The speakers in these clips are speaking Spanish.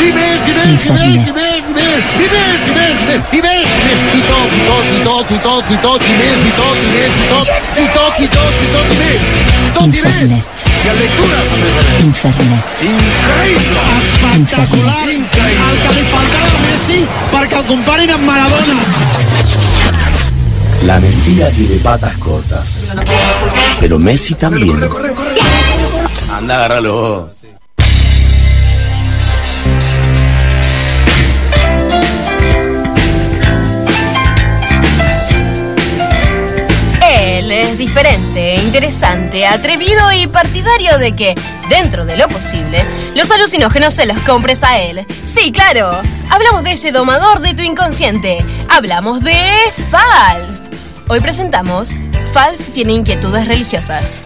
El que li faltava a Messi perquè el comparin amb Maradona. La mentira tiene patas cortas, pero Messi también. Corre. Anda, agárralo. Él es diferente, interesante, atrevido y partidario de que, dentro de lo posible, los alucinógenos se los compres a él. Sí, claro. Hablamos de ese domador de tu inconsciente. Hablamos de Falf. Hoy presentamos Falf tiene inquietudes religiosas.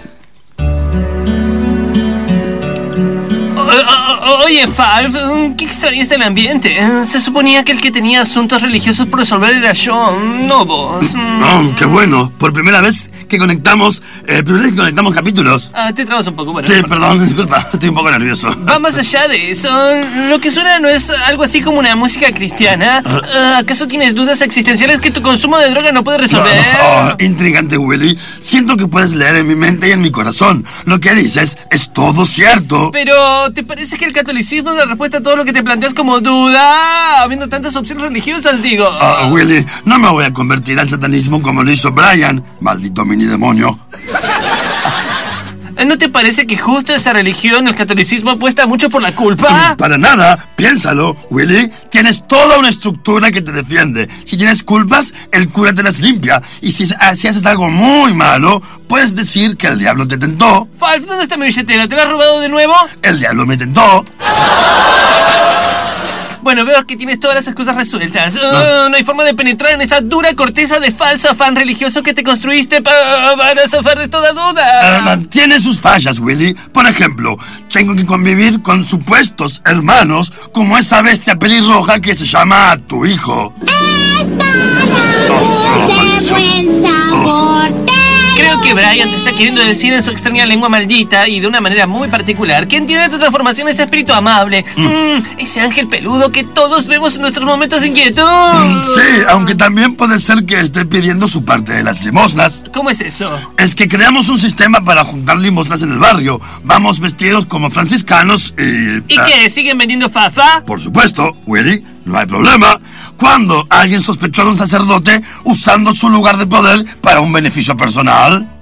Oye, Falf, qué extraño está el ambiente. Se suponía que el que tenía asuntos religiosos por resolver era yo, no vos. Oh, qué bueno. Por primera vez que conectamos capítulos. Te trabas un poco, bueno. Sí, perdón, disculpa, estoy un poco nervioso. Va más allá de eso. Lo que suena no es algo así como una música cristiana. ¿Acaso tienes dudas existenciales que tu consumo de droga no puede resolver? Intrigante, Willy. Siento que puedes leer en mi mente y en mi corazón. Lo que dices es todo cierto. Pero, ¿te parece que el catolicismo es la respuesta a todo lo que te planteas como duda? Habiendo tantas opciones religiosas, digo. Willy, no me voy a convertir al satanismo como lo hizo Brian. Maldito mini demonio. ¿No te parece que justo esa religión, el catolicismo, apuesta mucho por la culpa? Para nada, piénsalo, Willy. Tienes toda una estructura que te defiende. Si tienes culpas, el cura te las limpia. Y si haces algo muy malo, puedes decir que el diablo te tentó. Falf, ¿dónde está mi billetera? ¿Te la has robado de nuevo? El diablo me tentó. Bueno, veo que tienes todas las excusas resueltas. No hay forma de penetrar en esa dura corteza de falso afán religioso que te construiste para zafar de toda duda. Tiene sus fallas, Willy. Por ejemplo, tengo que convivir con supuestos hermanos como esa bestia pelirroja que se llama tu hijo. Creo que Brian te está queriendo decir en su extraña lengua maldita y de una manera muy particular que entiende tu transformación ese espíritu amable. Ese ángel peludo que todos vemos en nuestros momentos de inquietud. Sí, aunque también puede ser que esté pidiendo su parte de las limosnas. ¿Cómo es eso? Es que creamos un sistema para juntar limosnas en el barrio. Vamos vestidos como franciscanos y... ¿Y qué? ¿Siguen vendiendo fafa? Por supuesto, Willy, no hay problema. Cuando alguien sospechó de un sacerdote usando su lugar de poder para un beneficio personal.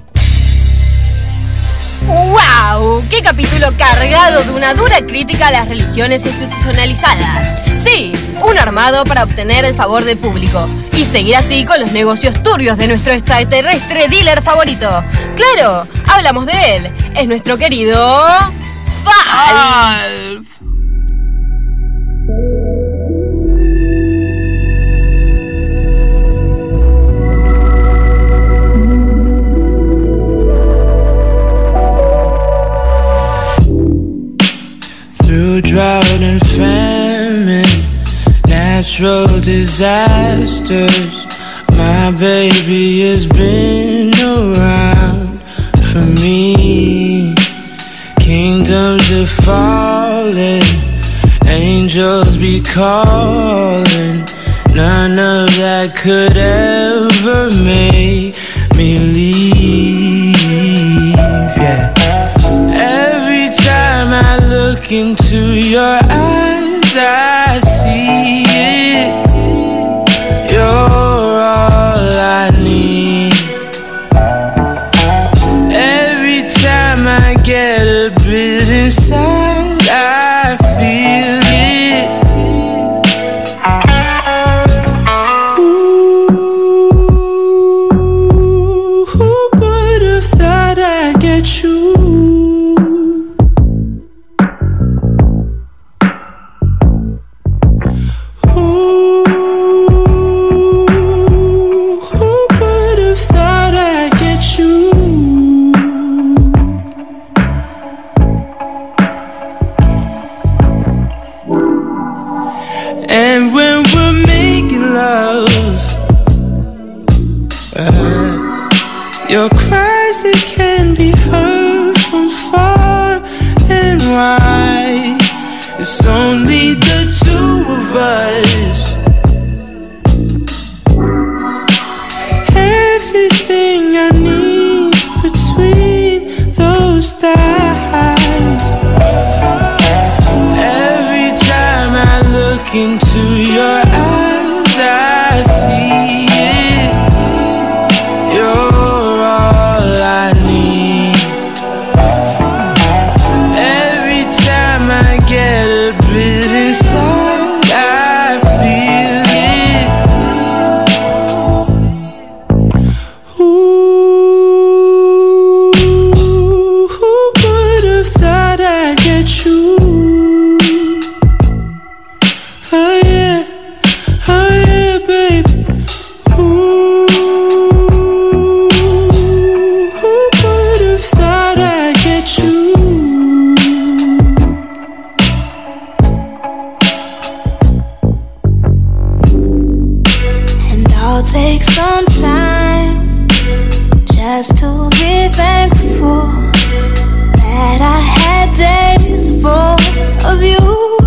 ¡Wow! ¡Qué capítulo cargado de una dura crítica a las religiones institucionalizadas! Sí, un armado para obtener el favor del público y seguir así con los negocios turbios de nuestro extraterrestre dealer favorito. ¡Claro! Hablamos de él. Es nuestro querido... Falf. Through drought and famine, natural disasters, my baby has been around for me. Kingdoms are falling, angels be calling. None of that could ever make me leave, yeah. Every time I look into your eyes, I see it. You're all I need. Every time I get a bit inside, I feel it. Ooh, who would have thought I'd get you? And when we're making love, your cries, they can be heard from far and wide. It's so only the two of us. Everything I need between those thighs. Every time I look into your eyes, I see it. You're all I need. Every time I get a bit inside, I feel it. Ooh, who would have thought I'd get you? Oh yeah, baby. Ooh, who would have thought I'd get you? And I'll take some time just to be thankful that I had days full of you.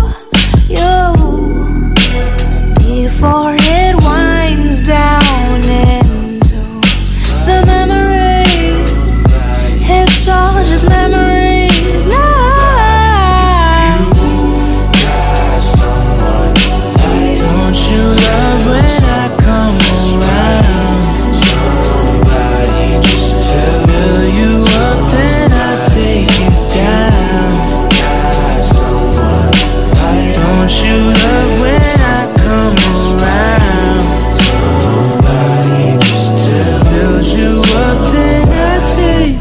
Before it winds down into the memories, it's all just memories now. You got someone like, don't you love when I come around? Somebody just fill you up, then I take you down. Got someone like, don't you love when I come around? Somebody just build you up, then I take.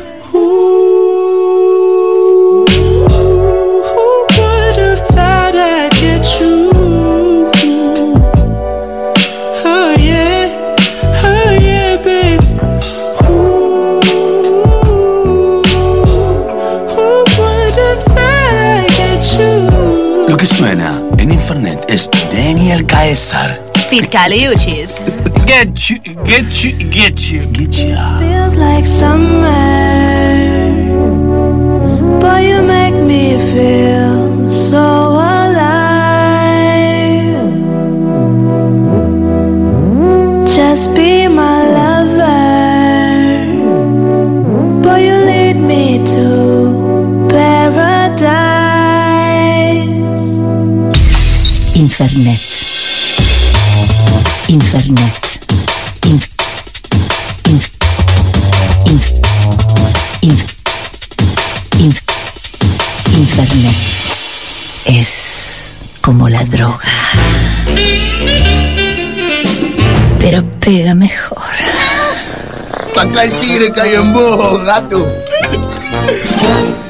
Ooh, who would have thought I'd get you? Oh yeah, baby. Ooh, who would have thought I'd get you? Lo que suena en Infernet es Daniel Caesar. Phil Caliuchis. Get you. Get ya. Feels like summer, but you make me feel so alive. Just be my lover, but you lead me to paradise. Infernet. Infernet es como la droga, pero pega mejor. Saca el tigre que hay en vos, gato.